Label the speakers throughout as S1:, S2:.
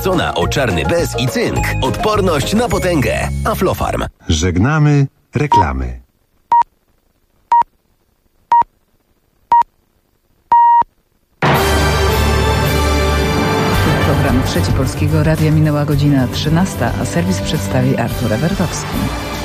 S1: wzbogacona o czarny bez i cynk. Odporność na potęgę. Aflofarm.
S2: Żegnamy reklamy.
S3: Program Trzeci Polskiego Radia minęła godzina 13, a serwis przedstawi Artur Ebertowski.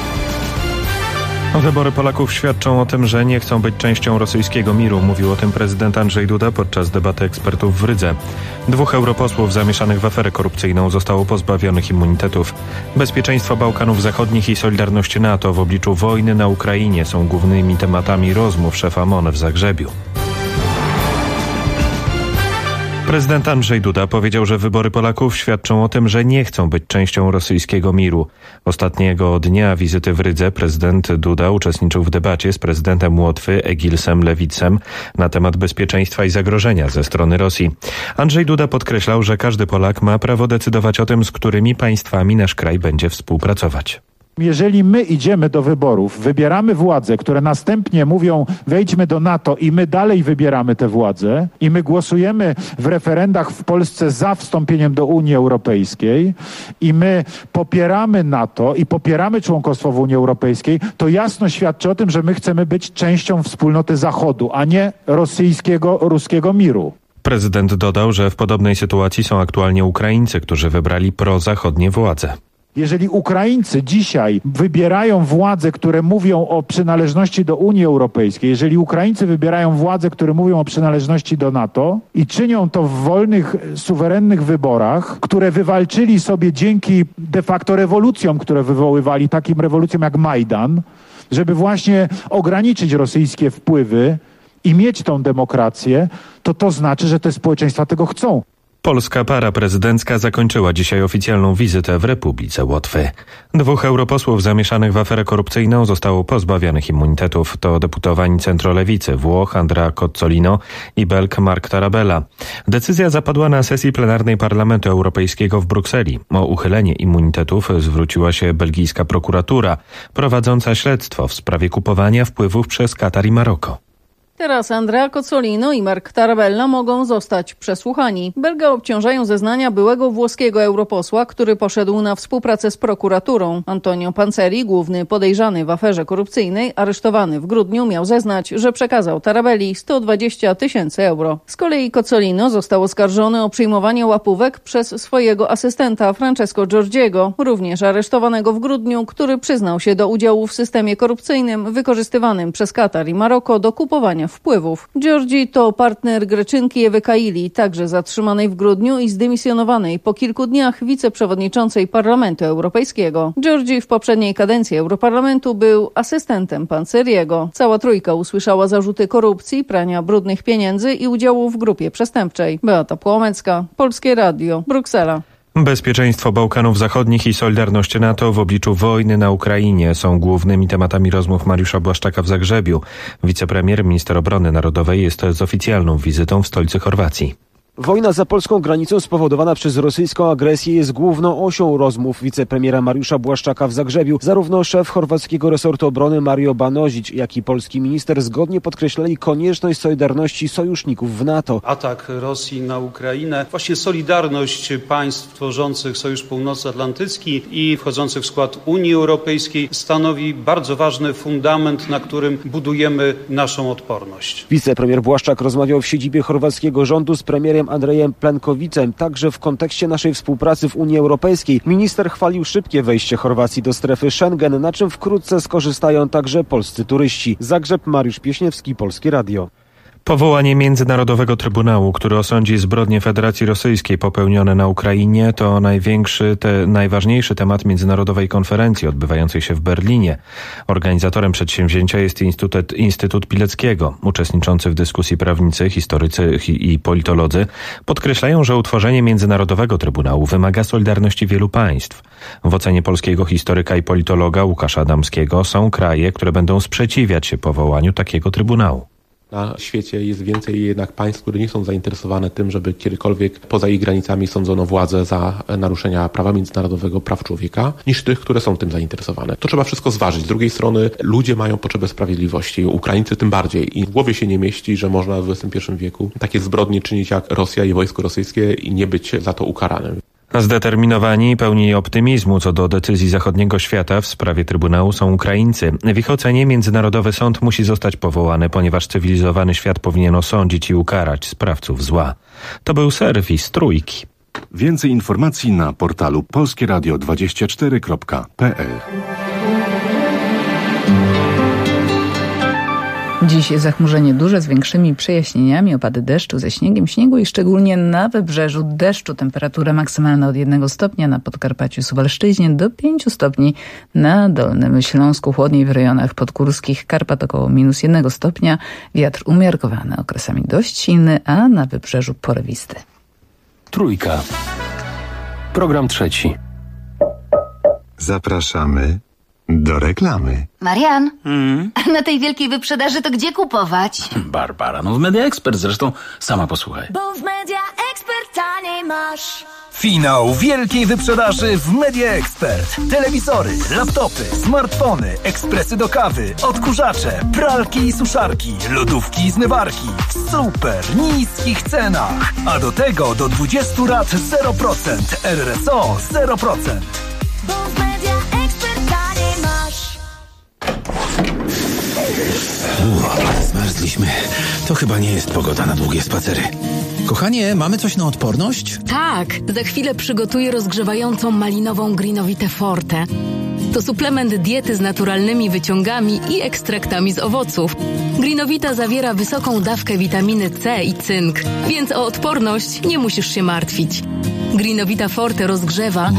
S4: Wybory Polaków świadczą o tym, że nie chcą być częścią rosyjskiego miru. Mówił o tym prezydent Andrzej Duda podczas debaty ekspertów w Rydze. 2 europosłów zamieszanych w aferę korupcyjną zostało pozbawionych immunitetów. Bezpieczeństwo Bałkanów Zachodnich i solidarność NATO w obliczu wojny na Ukrainie są głównymi tematami rozmów szefa MON w Zagrzebiu. Prezydent Andrzej Duda powiedział, że wybory Polaków świadczą o tym, że nie chcą być częścią rosyjskiego miru. Ostatniego dnia wizyty w Rydze prezydent Duda uczestniczył w debacie z prezydentem Łotwy Egilsem Lewicem na temat bezpieczeństwa i zagrożenia ze strony Rosji. Andrzej Duda podkreślał, że każdy Polak ma prawo decydować o tym, z którymi państwami nasz kraj będzie współpracować.
S5: Jeżeli my idziemy do wyborów, wybieramy władze, które następnie mówią wejdźmy do NATO i my dalej wybieramy te władze i my głosujemy w referendach w Polsce za wstąpieniem do Unii Europejskiej i my popieramy NATO i popieramy członkostwo w Unii Europejskiej, to jasno świadczy o tym, że my chcemy być częścią wspólnoty Zachodu, a nie ruskiego miru.
S4: Prezydent dodał, że w podobnej sytuacji są aktualnie Ukraińcy, którzy wybrali prozachodnie władze.
S5: Jeżeli Ukraińcy dzisiaj wybierają władze, które mówią o przynależności do Unii Europejskiej, jeżeli Ukraińcy wybierają władze, które mówią o przynależności do NATO i czynią to w wolnych, suwerennych wyborach, które wywalczyli sobie dzięki de facto rewolucjom, które wywoływali, takim rewolucjom jak Majdan, żeby właśnie ograniczyć rosyjskie wpływy i mieć tą demokrację, to znaczy, że te społeczeństwa tego chcą.
S4: Polska para prezydencka zakończyła dzisiaj oficjalną wizytę w Republice Łotwy. 2 europosłów zamieszanych w aferę korupcyjną zostało pozbawionych immunitetów. To deputowani centrolewicy Włoch Andrea Cozzolino i Belg Marc Tarabella. Decyzja zapadła na sesji plenarnej Parlamentu Europejskiego w Brukseli. O uchylenie immunitetów zwróciła się belgijska prokuratura, prowadząca śledztwo w sprawie kupowania wpływów przez Katar i Maroko.
S6: Teraz Andrea Cozzolino i Marc Tarabella mogą zostać przesłuchani. Belga obciążają zeznania byłego włoskiego europosła, który poszedł na współpracę z prokuraturą. Antonio Panzeri, główny podejrzany w aferze korupcyjnej, aresztowany w grudniu, miał zeznać, że przekazał Tarabelli 120 000 euro. Z kolei Cozzolino został oskarżony o przyjmowanie łapówek przez swojego asystenta Francesco Giorgiego, również aresztowanego w grudniu, który przyznał się do udziału w systemie korupcyjnym wykorzystywanym przez Katar i Maroko do kupowania wpływów. Giorgi to partner Greczynki Ewy Kaili, także zatrzymanej w grudniu i zdymisjonowanej po kilku dniach wiceprzewodniczącej Parlamentu Europejskiego. Giorgi w poprzedniej kadencji Europarlamentu był asystentem Panzeriego. Cała trójka usłyszała zarzuty korupcji, prania brudnych pieniędzy i udziału w grupie przestępczej. Beata Płomecka, Polskie Radio, Bruksela.
S4: Bezpieczeństwo Bałkanów Zachodnich i solidarność NATO w obliczu wojny na Ukrainie są głównymi tematami rozmów Mariusza Błaszczaka w Zagrzebiu. Wicepremier, minister obrony narodowej jest z oficjalną wizytą w stolicy Chorwacji.
S7: Wojna za polską granicą spowodowana przez rosyjską agresję jest główną osią rozmów wicepremiera Mariusza Błaszczaka w Zagrzebiu. Zarówno szef chorwackiego resortu obrony Mario Banožić, jak i polski minister zgodnie podkreślali konieczność solidarności sojuszników w NATO.
S8: Atak Rosji na Ukrainę, właśnie solidarność państw tworzących Sojusz Północnoatlantycki i wchodzących w skład Unii Europejskiej stanowi bardzo ważny fundament, na którym budujemy naszą odporność.
S7: Wicepremier Błaszczak rozmawiał w siedzibie chorwackiego rządu z premierem Andrejem Plenkowicem, także w kontekście naszej współpracy w Unii Europejskiej. Minister chwalił szybkie wejście Chorwacji do strefy Schengen, na czym wkrótce skorzystają także polscy turyści. Zagrzeb, Mariusz Pieśniewski, Polskie Radio.
S4: Powołanie Międzynarodowego Trybunału, który osądzi zbrodnie Federacji Rosyjskiej popełnione na Ukrainie, to najważniejszy temat międzynarodowej konferencji odbywającej się w Berlinie. Organizatorem przedsięwzięcia jest Instytut Pileckiego. Uczestniczący w dyskusji prawnicy, historycy i politolodzy podkreślają, że utworzenie Międzynarodowego Trybunału wymaga solidarności wielu państw. W ocenie polskiego historyka i politologa Łukasza Adamskiego są kraje, które będą sprzeciwiać się powołaniu takiego trybunału.
S9: Na świecie jest więcej jednak państw, które nie są zainteresowane tym, żeby kiedykolwiek poza ich granicami sądzono władzę za naruszenia prawa międzynarodowego, praw człowieka, niż tych, które są tym zainteresowane. To trzeba wszystko zważyć. Z drugiej strony ludzie mają potrzebę sprawiedliwości, Ukraińcy tym bardziej. I w głowie się nie mieści, że można w XXI wieku takie zbrodnie czynić jak Rosja i wojsko rosyjskie i nie być za to ukaranym.
S4: Zdeterminowani i pełni optymizmu co do decyzji zachodniego świata w sprawie Trybunału są Ukraińcy. W ich ocenie Międzynarodowy Sąd musi zostać powołany, ponieważ cywilizowany świat powinien osądzić i ukarać sprawców zła. To był serwis Trójki.
S2: Więcej informacji na portalu polskieradio24.pl.
S3: Dziś zachmurzenie duże z większymi przejaśnieniami, opady deszczu ze śniegiem, śniegu i szczególnie na wybrzeżu deszczu. Temperatura maksymalna od 1 stopnia na Podkarpaciu, Suwalszczyźnie do 5 stopni na Dolnym Śląsku. Chłodniej w rejonach podgórskich Karpat około -1 stopnia. Wiatr umiarkowany, okresami dość silny, a na wybrzeżu porywisty.
S1: Trójka. Program trzeci.
S2: Zapraszamy do reklamy.
S10: Marian, na tej wielkiej wyprzedaży to gdzie kupować?
S11: Barbara, no w Media Expert, zresztą sama posłuchaj.
S12: Bo w Media Expert taniej masz.
S13: Finał wielkiej wyprzedaży w Media Expert. Telewizory, laptopy, smartfony, ekspresy do kawy, odkurzacze, pralki i suszarki, lodówki i zmywarki w super niskich cenach. A do tego do 20 lat 0%, RRSO 0%.
S12: Bo w Media Expert taniej masz.
S11: Zmarzliśmy. To chyba nie jest pogoda na długie spacery. Kochanie, mamy coś na odporność?
S14: Tak, za chwilę przygotuję rozgrzewającą malinową Greenovitę Forte. To suplement diety z naturalnymi wyciągami i ekstraktami z owoców. Greenovita zawiera wysoką dawkę witaminy C i cynk, więc o odporność nie musisz się martwić. Greenovita Forte rozgrzewa.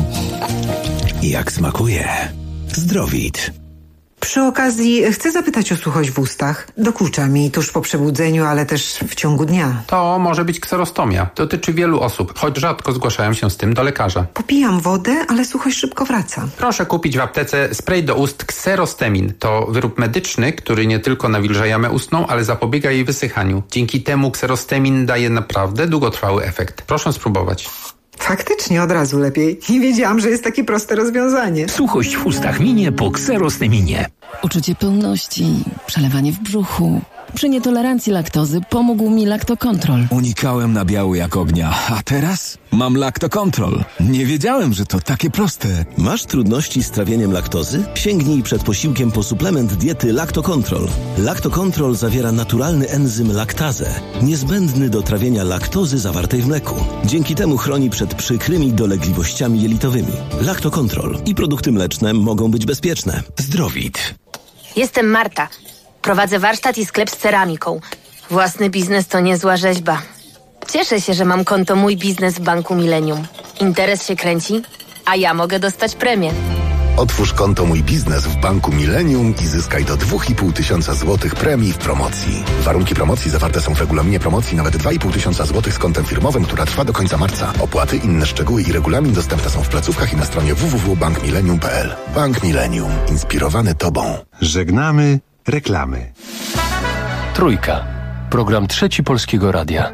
S11: Jak smakuje. Zdrowit.
S15: Przy okazji chcę zapytać o suchość w ustach. Dokucza mi tuż po przebudzeniu, ale też w ciągu dnia.
S16: To może być kserostomia. Dotyczy wielu osób, choć rzadko zgłaszają się z tym do lekarza.
S15: Popijam wodę, ale suchość szybko wraca.
S16: Proszę kupić w aptece spray do ust Xerostemin. To wyrób medyczny, który nie tylko nawilża jamę ustną, ale zapobiega jej wysychaniu. Dzięki temu Xerostemin daje naprawdę długotrwały efekt. Proszę spróbować.
S15: Faktycznie od razu lepiej. Nie wiedziałam, że jest takie proste rozwiązanie.
S17: Suchość w ustach minie po Xerosteminie.
S18: Uczucie pełności, przelewanie w brzuchu. Przy nietolerancji laktozy pomógł mi Lactocontrol.
S17: Unikałem nabiału jak ognia, a teraz mam Lactocontrol. Nie wiedziałem, że to takie proste.
S19: Masz trudności z trawieniem laktozy? Sięgnij przed posiłkiem po suplement diety Lactocontrol. Lactocontrol zawiera naturalny enzym laktazę, niezbędny do trawienia laktozy zawartej w mleku. Dzięki temu chroni przed przykrymi dolegliwościami jelitowymi. Lactocontrol i produkty mleczne mogą być bezpieczne.
S17: Zdrowit.
S20: Jestem Marta. Prowadzę warsztat i sklep z ceramiką. Własny biznes to niezła rzeźba. Cieszę się, że mam konto Mój Biznes w Banku Millennium. Interes się kręci, a ja mogę dostać premię.
S1: Otwórz konto Mój Biznes w Banku Millennium i zyskaj do 2500 zł premii w promocji. Warunki promocji zawarte są w regulaminie promocji nawet 2500 zł z kontem firmowym, która trwa do końca marca. Opłaty, inne szczegóły i regulamin dostępne są w placówkach i na stronie www.bankmillennium.pl. Bank Millennium. Inspirowany Tobą.
S2: Żegnamy reklamy.
S1: Trójka. Program trzeci Polskiego Radia.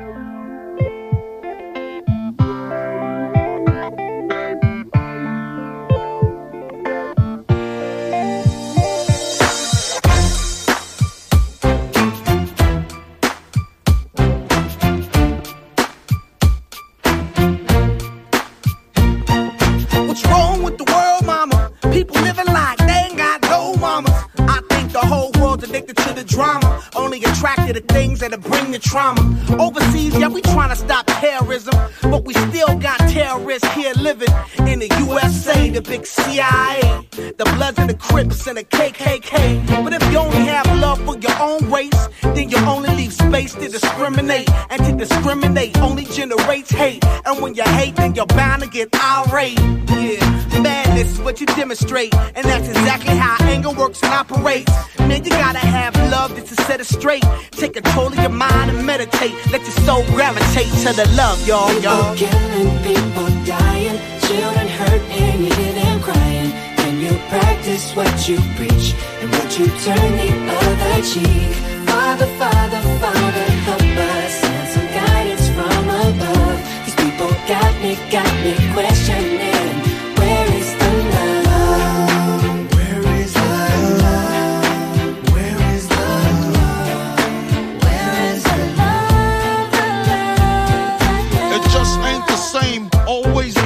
S21: What's wrong with the world, mama? People living like they ain't got no mamas. I think the whole world's addicted to the drama, only attracted to things that'll bring the trauma. Overseas, yeah, we trying to stop terrorism, but we still got terrorists here living in the USA, the big CIA, the Bloods and the Crips and the KKK. But if you only have love for your own race, then you only leave space to discriminate, and to discriminate only generates hate. And when you hate, then you're bound to get irate. Yeah, madness is what you demonstrate, and that's exactly how anger works and operates. Man, you gotta have love just to set it straight. Take control of your mind and meditate. Let your soul gravitate to the love, y'all.
S12: People killing, people dying, children hurt and you hear them crying. When you practice what you preach, and would you turn the other cheek? Father, Father, Father, help us, send some guidance from above. These people got me questioning, where is the love? Where is the love? Where is the love? Where is the love?
S22: It just ain't the same, always in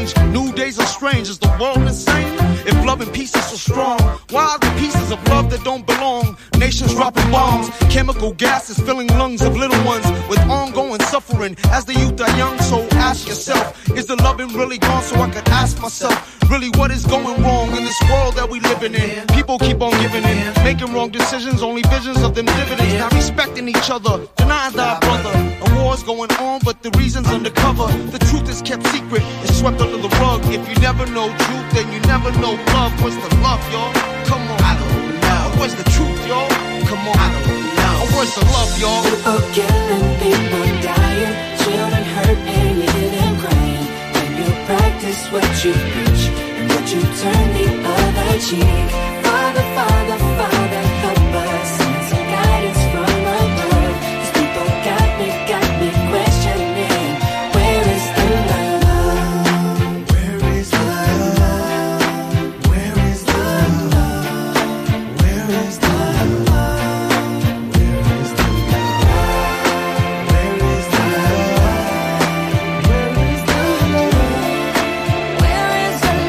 S21: change. New days are strange. Is the world insane? If love and peace is so strong, why are the pieces of love that don't belong? Nations dropping bombs, chemical gases filling lungs of little ones with ongoing suffering as the youth are young. So ask yourself, is the loving really gone? So I could ask myself, really what is going wrong in this world that we living in? People keep on giving in, making wrong decisions, only visions of them dividends. Not respecting each other, denying thy brother. A war's going on, but the reason's undercover. The truth is kept secret, it's swept under the rug. If you never know truth, then you never know love. Where's the love, y'all? Come on. I don't know. Where's the truth, y'all? Come on. I don't know. Where's the love, y'all?
S12: People killing, people dying, children hurt and you hear them crying. When you practice what you preach and what you turn the other cheek. Father, Father, Father, help us. Send some guidance from above. These people got me questioning. Where is the love? Where is the love? Where is the love? Where is the love? Where is the love? Where is the love? Where is the love? Where is the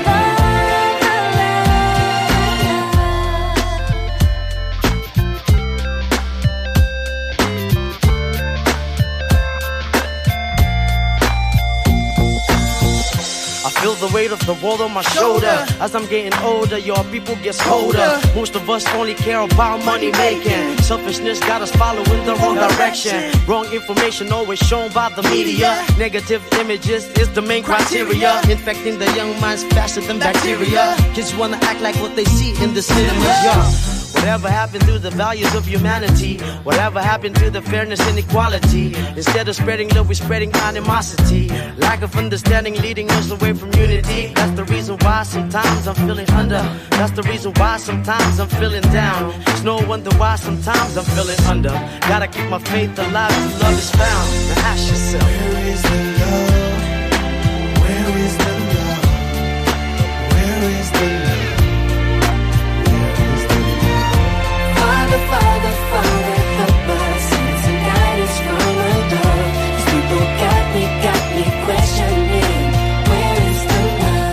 S5: I feel the weight of the world on my shoulder. As I'm getting older, your people get colder. Most of us only care about money making. Selfishness got us following the wrong direction. Wrong information always shown by the media. Negative images is the main criteria. Infecting the young minds faster than bacteria. Kids wanna act like what they see in the cinemas, yeah. Whatever happened to the values of humanity? Whatever happened to the fairness and equality? Instead of spreading love, we're spreading animosity. Lack of understanding leading us away from unity. That's the reason why sometimes I'm feeling under. That's the reason why sometimes I'm feeling down. It's no wonder why sometimes I'm feeling under. Gotta keep my faith alive till love is found. Now ask yourself,
S12: where is the love? Where is the love? Where is the love? Father, Father, Father, help us. Send some guidance from above. These people got me questioning. Where is the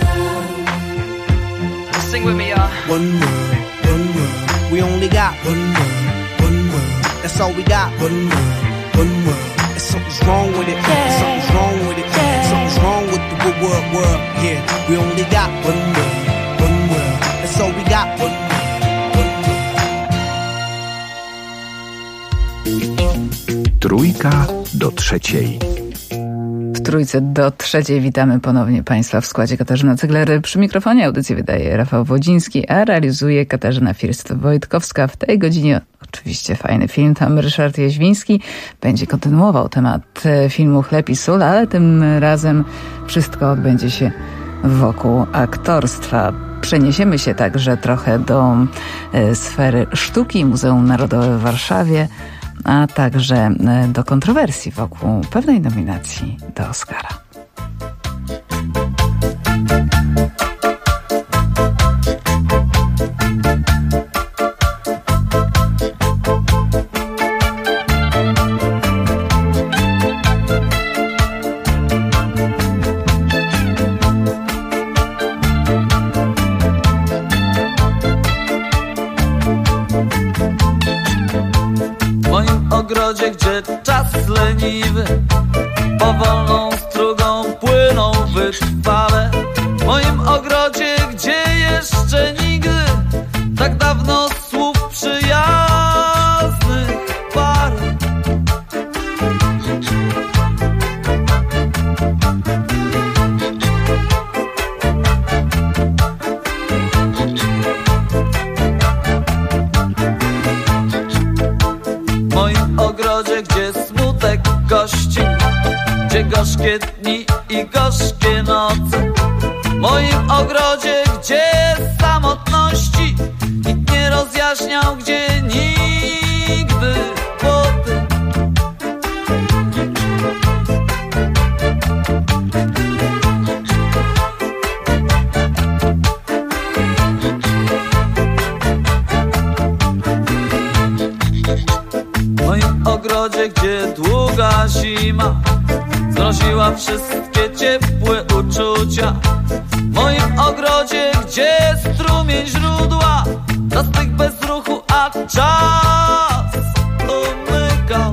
S12: love?
S5: sing with me, y'all. One world, we only got one world, that's all we got. One world, and something's wrong with it, something's wrong with it, something's wrong with the world, yeah. We only got one world, that's all we got.
S2: Trójka do trzeciej.
S3: W Trójce do trzeciej witamy ponownie Państwa w składzie. Katarzyna Cygler przy mikrofonie. Audycję wydaje Rafał Wodziński, a realizuje Katarzyna First-Wojtkowska. W tej godzinie oczywiście fajny film. Tam Ryszard Jaźwiński będzie kontynuował temat filmu Chleb i sól, ale tym razem wszystko odbędzie się wokół aktorstwa. Przeniesiemy się także trochę do sfery sztuki. Muzeum Narodowe w Warszawie, a także do kontrowersji wokół pewnej nominacji do Oscara.
S22: Ogrodzie, gdzie czas leniwy powolną strugą płyną wytrwale. W moim ogrodzie, gdzie jeszcze nigdy tak dawno słów przyjaznych parę. W moim ogrodzie, gdzie smutek gości, gdzie gorzkie dni i gorzkie noce. W moim ogrodzie, gdzie samotności nikt nie rozjaśniał, gdzie nigdy potem. W moim ogrodzie, gdzie długa zima zmroziła wszystkie ciepłe uczucia. uczucia. W moim ogrodzie, gdzie strumień źródła, zastyk bez ruchu, a czas umykał.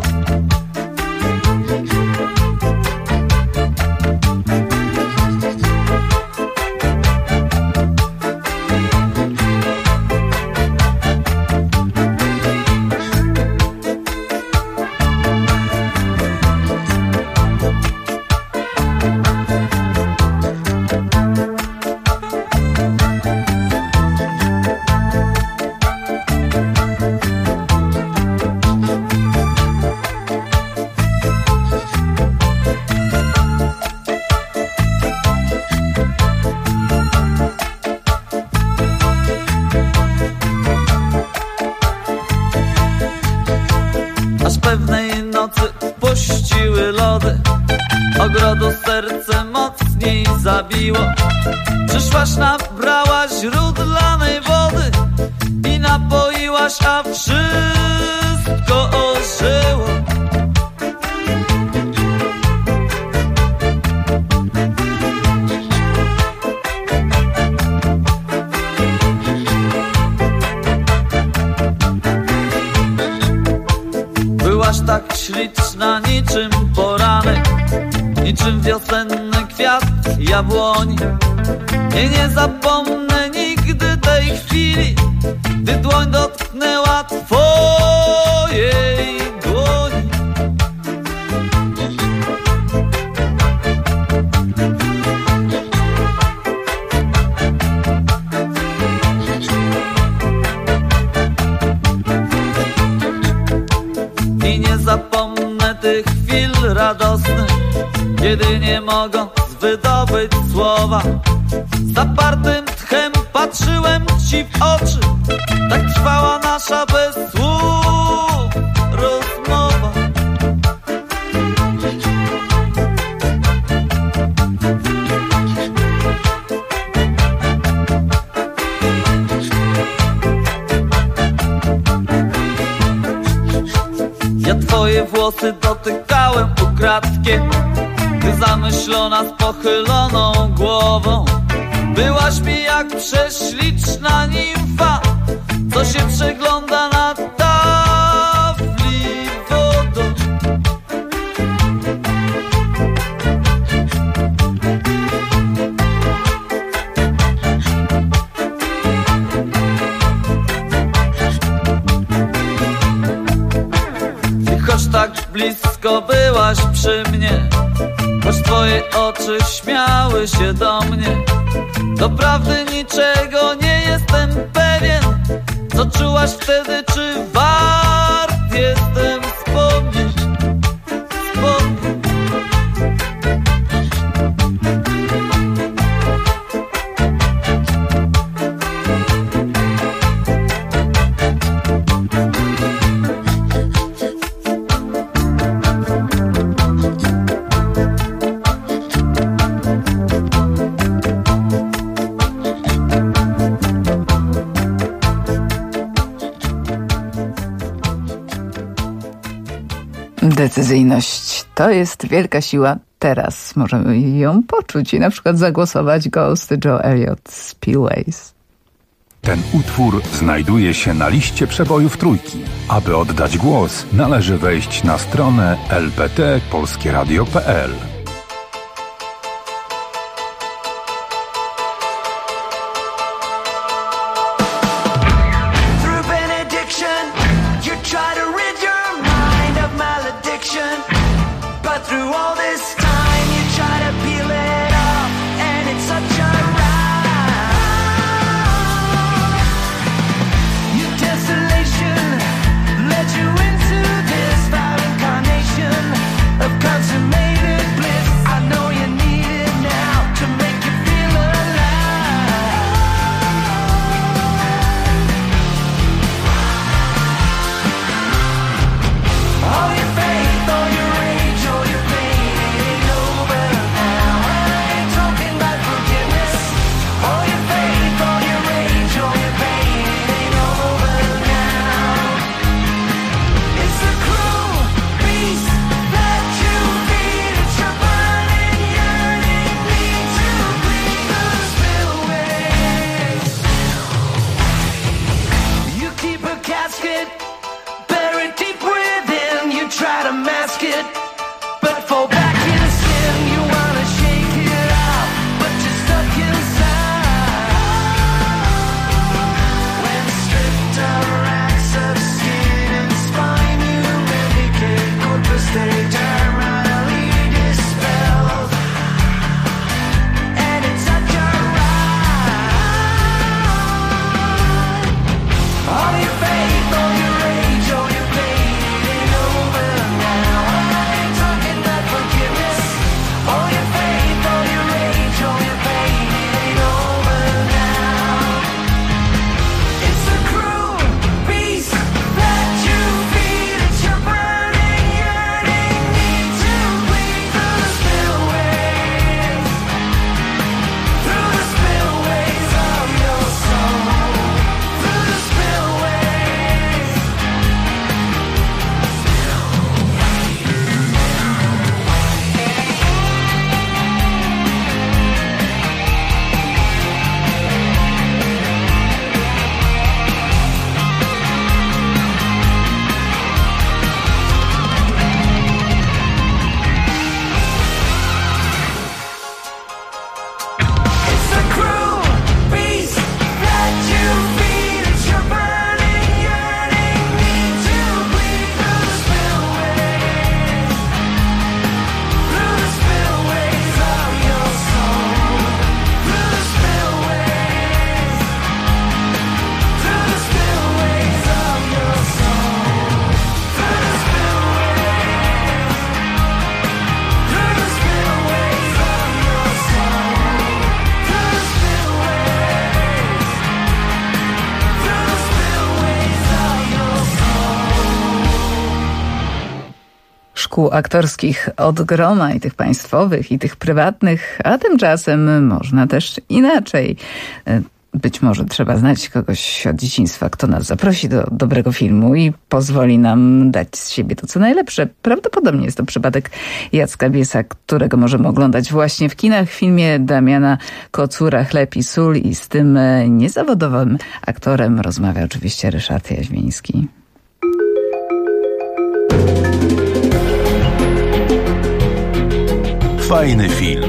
S22: Ogrodu serce mocniej zabiło. Przyszłaś, nabrałaś źródlanej wody i napoiłaś, a wszystko ożyło. Byłaś tak śliczna, niczym poranek, niczym wiosenny kwiat jabłoni. Nie zapomnę nigdy tej chwili, gdy dłoń dotknęła twojej dłoni. I nie zapomnę tych chwil radosnych, kiedy nie mogąc wydobyć słowa, z zapartym tchem patrzyłem ci w oczy. Tak trwała nasza bez słów rozmowa. Ja twoje włosy dotykałem ukradkiem, gdy zamyślona z pochyloną głową. Byłaś mi jak prześliczna nimfa, co się przegląda na tafli wodą. I choć tak blisko byłaś przy mnie, choć twoje oczy śmiały się do mnie, doprawdy niczego nie jestem pewien. Co czułaś wtedy, czy wart jestem wspomnieć?
S3: Decyzyjność to jest wielka siła. Teraz możemy ją poczuć i na przykład zagłosować Ghost Joe Elliott Spillways.
S6: Ten utwór znajduje się na liście przebojów Trójki. Aby oddać głos, należy wejść na stronę lptpolskieradio.pl.
S12: Consummated bliss.
S3: szkół aktorskich od groma, i tych państwowych, i tych prywatnych, a tymczasem można też inaczej. Być może trzeba znać kogoś od dzieciństwa, kto nas zaprosi do dobrego filmu i pozwoli nam dać z siebie to, co najlepsze. Prawdopodobnie jest to przypadek Jacka Biesa, którego możemy oglądać właśnie w kinach, w filmie Damiana Kocura Chleb i sól, i z tym niezawodowym aktorem rozmawia oczywiście Ryszard Jaźwiński.
S11: Fajny film.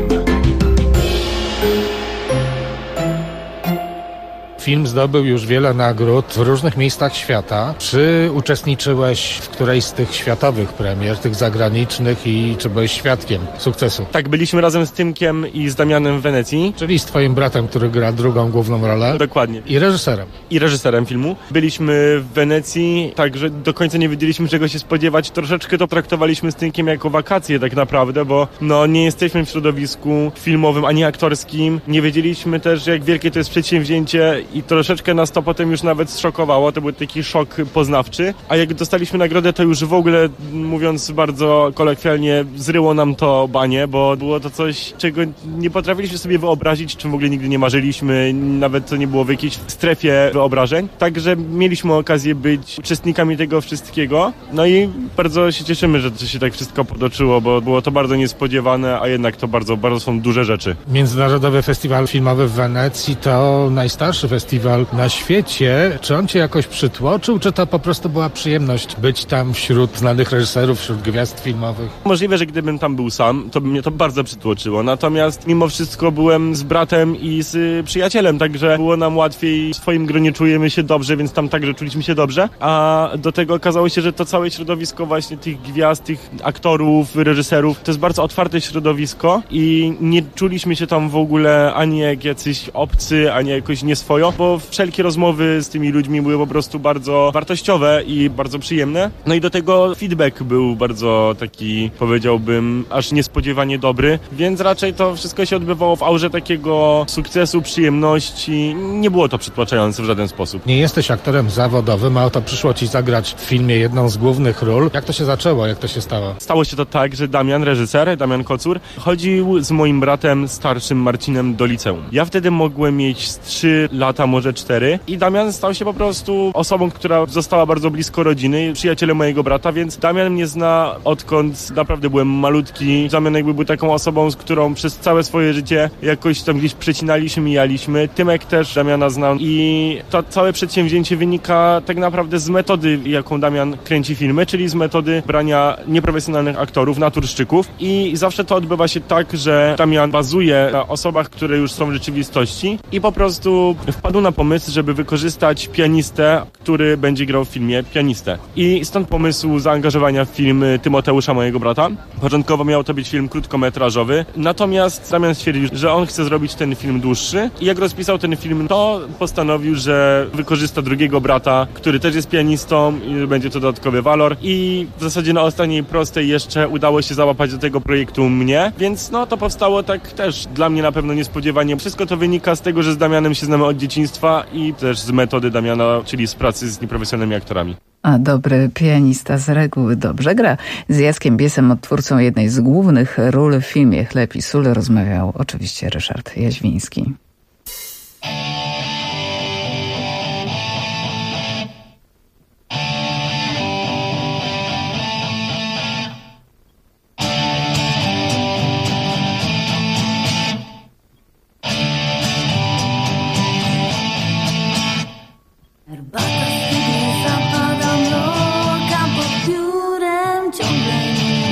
S7: Film zdobył już wiele nagród w różnych miejscach świata. Czy uczestniczyłeś w którejś z tych światowych premier, tych zagranicznych, i czy byłeś świadkiem sukcesu?
S8: Tak, byliśmy razem z Tymkiem i z Damianem w Wenecji.
S7: Czyli z twoim bratem, który gra drugą główną rolę.
S8: Dokładnie.
S7: I reżyserem.
S8: I reżyserem filmu. Byliśmy w Wenecji, także do końca nie wiedzieliśmy, czego się spodziewać. Troszeczkę to traktowaliśmy z Tymkiem jako wakacje tak naprawdę, bo nie jesteśmy w środowisku filmowym ani aktorskim. Nie wiedzieliśmy też, jak wielkie to jest przedsięwzięcie, i troszeczkę nas to potem już nawet zszokowało. To był taki szok poznawczy. A jak dostaliśmy nagrodę, to już w ogóle, mówiąc bardzo kolokwialnie, zryło nam to banie, bo było to coś, czego nie potrafiliśmy sobie wyobrazić, czym w ogóle nigdy nie marzyliśmy. Nawet to nie było w jakiejś strefie wyobrażeń. Także mieliśmy okazję być uczestnikami tego wszystkiego. No i bardzo się cieszymy, że to się tak wszystko potoczyło, bo było to bardzo niespodziewane, a jednak to bardzo, bardzo są duże rzeczy.
S7: Międzynarodowy Festiwal Filmowy w Wenecji to najstarszy festiwal na świecie. Czy on cię jakoś przytłoczył, czy to po prostu była przyjemność być tam wśród znanych reżyserów, wśród gwiazd filmowych?
S8: Możliwe, że gdybym tam był sam, to by mnie to bardzo przytłoczyło. Natomiast mimo wszystko byłem z bratem i z przyjacielem, także było nam łatwiej. W swoim gronie czujemy się dobrze, więc tam także czuliśmy się dobrze. A do tego okazało się, że to całe środowisko właśnie tych gwiazd, tych aktorów, reżyserów, to jest bardzo otwarte środowisko i nie czuliśmy się tam w ogóle ani jak jacyś obcy, ani jakoś nieswojo, bo wszelkie rozmowy z tymi ludźmi były po prostu bardzo wartościowe i bardzo przyjemne. No i do tego feedback był bardzo taki, powiedziałbym, aż niespodziewanie dobry, więc raczej to wszystko się odbywało w aurze takiego sukcesu, przyjemności. Nie było to przytłaczające w żaden sposób.
S7: Nie jesteś aktorem zawodowym, a oto przyszło ci zagrać w filmie jedną z głównych ról. Jak to się zaczęło? Jak to się stało?
S8: Stało się to tak, że Damian, reżyser, Damian Kocur, chodził z moim bratem starszym Marcinem do liceum. Ja wtedy mogłem mieć 3 lata, może 4, i Damian stał się po prostu osobą, która została bardzo blisko rodziny, przyjacielem mojego brata, więc Damian mnie zna odkąd naprawdę byłem malutki. Damian jakby był taką osobą, z którą przez całe swoje życie jakoś tam gdzieś przecinaliśmy, mijaliśmy. Tymek też Damiana znał i to całe przedsięwzięcie wynika tak naprawdę z metody, jaką Damian kręci filmy, czyli z metody brania nieprofesjonalnych aktorów, naturszczyków, i zawsze to odbywa się tak, że Damian bazuje na osobach, które już są w rzeczywistości, i po prostu wpadł na pomysł, żeby wykorzystać pianistę, który będzie grał w filmie pianistę. I stąd pomysł zaangażowania w film Tymoteusza, mojego brata. Początkowo miał to być film krótkometrażowy, natomiast Damian stwierdził, że on chce zrobić ten film dłuższy, i jak rozpisał ten film, to postanowił, że wykorzysta drugiego brata, który też jest pianistą, i będzie to dodatkowy walor, i w zasadzie na ostatniej prostej jeszcze udało się załapać do tego projektu mnie, więc to powstało tak też dla mnie na pewno niespodziewanie. Wszystko to wynika z tego, że z Damianem się znamy od dzieciństwa i też z metody Damiana, czyli z pracy z nieprofesjonalnymi aktorami.
S3: A dobry pianista z reguły dobrze gra. Z Jackiem Biesem, odtwórcą jednej z głównych ról w filmie Chleb i sól, rozmawiał oczywiście Ryszard Jaźwiński.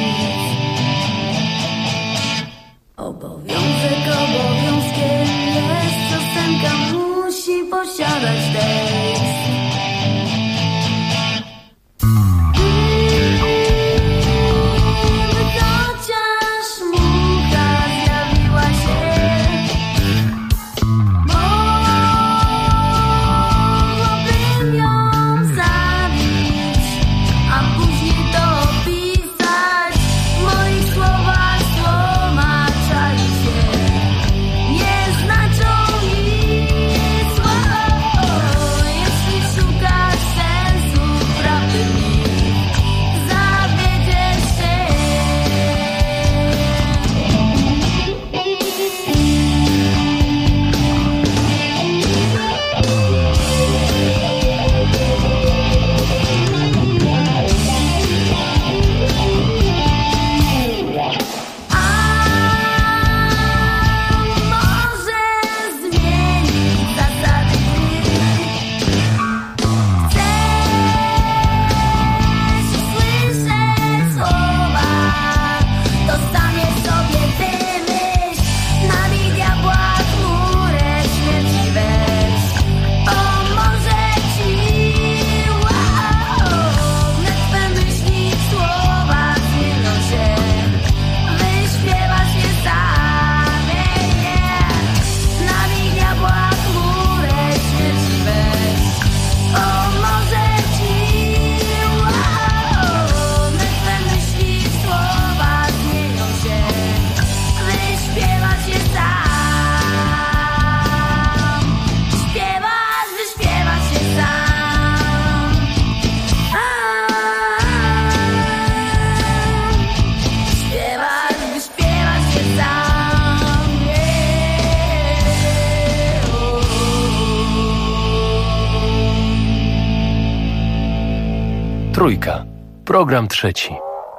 S12: Obowiązek obowiązkiem jest.
S4: Trójka. Program trzeci.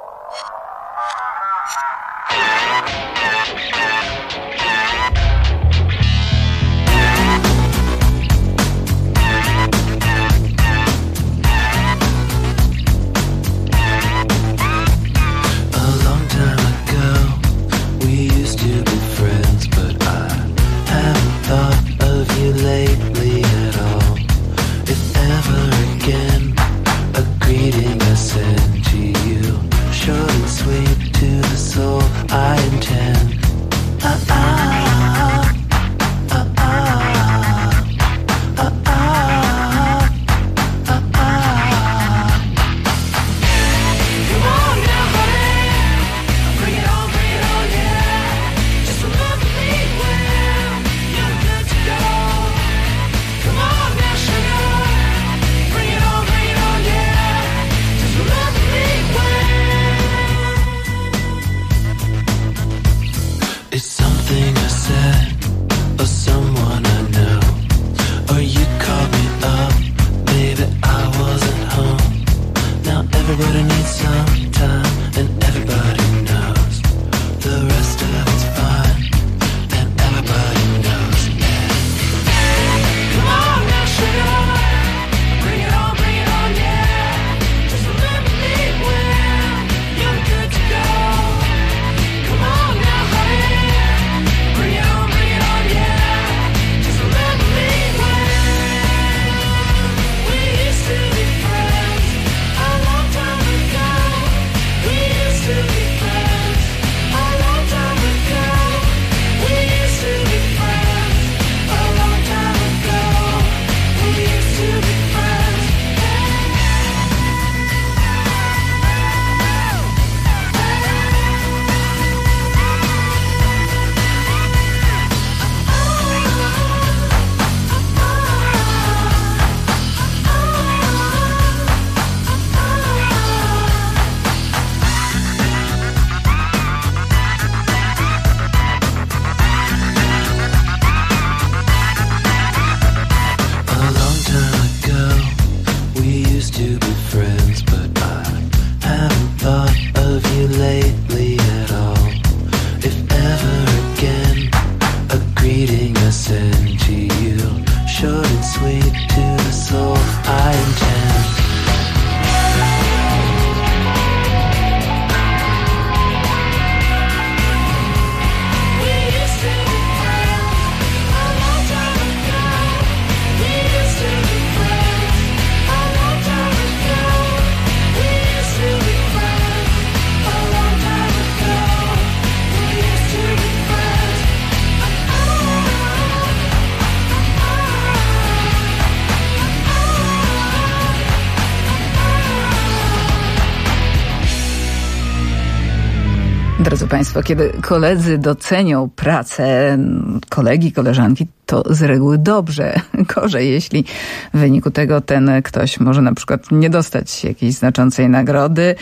S3: Drodzy Państwo, kiedy koledzy docenią pracę kolegi, koleżanki, to z reguły dobrze. Gorzej, jeśli w wyniku tego ten ktoś może na przykład nie dostać jakiejś znaczącej nagrody.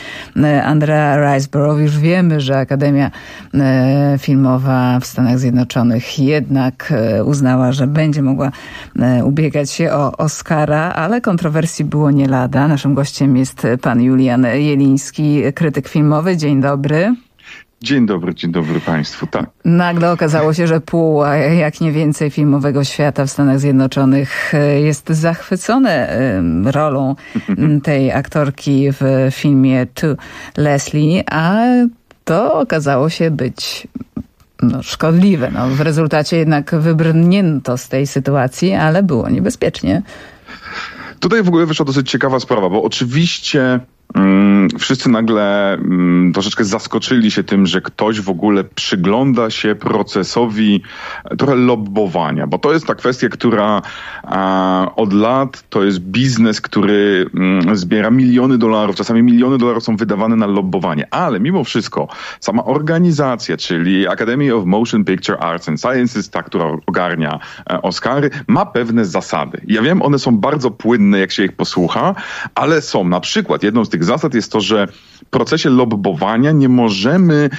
S3: Andrea Riseborough, już wiemy, że Akademia Filmowa w Stanach Zjednoczonych jednak uznała, że będzie mogła ubiegać się o Oscara, ale kontrowersji było nie lada. Naszym gościem jest pan Julian Jeliński, krytyk filmowy. Dzień dobry.
S9: Dzień dobry Państwu, tak.
S3: Nagle okazało się, że pół, a jak nie więcej filmowego świata w Stanach Zjednoczonych jest zachwycone rolą tej aktorki w filmie To Leslie, a to okazało się być szkodliwe. W rezultacie jednak wybrnięto z tej sytuacji, ale było niebezpiecznie.
S9: Tutaj w ogóle wyszła dosyć ciekawa sprawa, bo oczywiście wszyscy nagle troszeczkę zaskoczyli się tym, że ktoś w ogóle przygląda się procesowi trochę lobbowania, bo to jest ta kwestia, która od lat to jest biznes, który zbiera miliony dolarów, czasami miliony dolarów są wydawane na lobbowanie, ale mimo wszystko sama organizacja, czyli Academy of Motion Picture Arts and Sciences, ta, która ogarnia Oscary, ma pewne zasady. Ja wiem, one są bardzo płynne, jak się ich posłucha, ale są na przykład, jedną z tych zasad jest to, że w procesie lobbowania nie możemy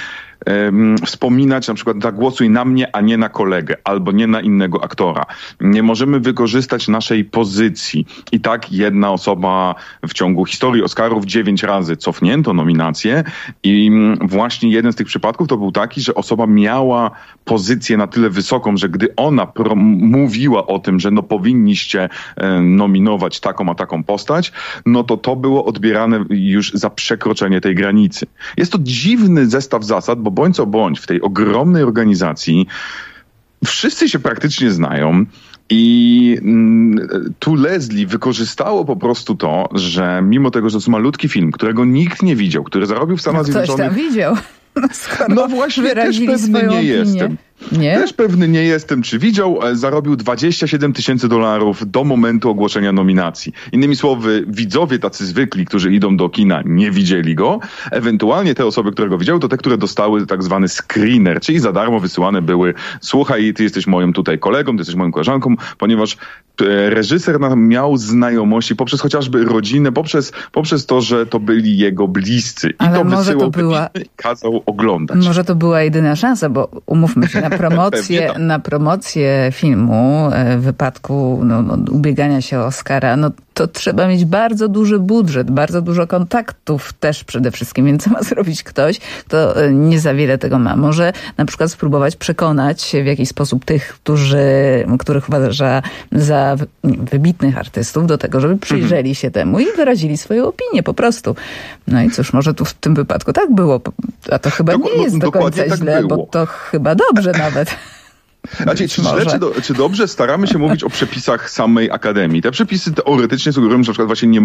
S9: wspominać na przykład zagłosuj na mnie, a nie na kolegę, albo nie na innego aktora. Nie możemy wykorzystać naszej pozycji. I tak jedna osoba w ciągu historii Oscarów 9 razy cofnięto nominację i właśnie jeden z tych przypadków to był taki, że osoba miała pozycję na tyle wysoką, że gdy ona mówiła o tym, że no powinniście nominować taką a taką postać, no to było odbierane już za przekroczenie tej granicy. Jest to dziwny zestaw zasad, bo bądź co bądź w tej ogromnej organizacji wszyscy się praktycznie znają. I tu Leslie wykorzystało po prostu to, że mimo tego, że to jest malutki film, którego nikt nie widział, który zarobił w Stanach Zjednoczonych...
S3: Ktoś tam widział.
S9: No właśnie, też pewny nie jestem.
S3: Nie?
S9: Też pewny nie jestem, czy widział. Zarobił $27 000 do momentu ogłoszenia nominacji. Innymi słowy, widzowie tacy zwykli, którzy idą do kina, nie widzieli go. Ewentualnie te osoby, które go widziały, to te, które dostały tak zwany screener, czyli za darmo wysyłane były: słuchaj, ty jesteś moim tutaj kolegą, ty jesteś moją koleżanką, ponieważ reżyser miał znajomości poprzez chociażby rodzinę, poprzez to, że to byli jego bliscy. I
S3: ale
S9: to
S3: może
S9: wysyłał
S3: to była...
S9: i kazał oglądać.
S3: Może to była jedyna szansa, bo umówmy się, na promocję filmu w wypadku ubiegania się o Oscara, no to trzeba mieć bardzo duży budżet, bardzo dużo kontaktów też przede wszystkim, więc co ma zrobić ktoś, kto nie za wiele tego ma? Może na przykład spróbować przekonać w jakiś sposób tych, których uważa za wybitnych artystów do tego, żeby przyjrzeli się temu i wyrazili swoją opinię po prostu. No i cóż, może tu w tym wypadku tak było, a to chyba nie jest do końca
S9: tak
S3: źle,
S9: było.
S3: bo to chyba dobrze nawet.
S9: Znaczy, czy dobrze staramy się mówić o przepisach samej Akademii? Te przepisy teoretycznie sugerują, że na przykład właśnie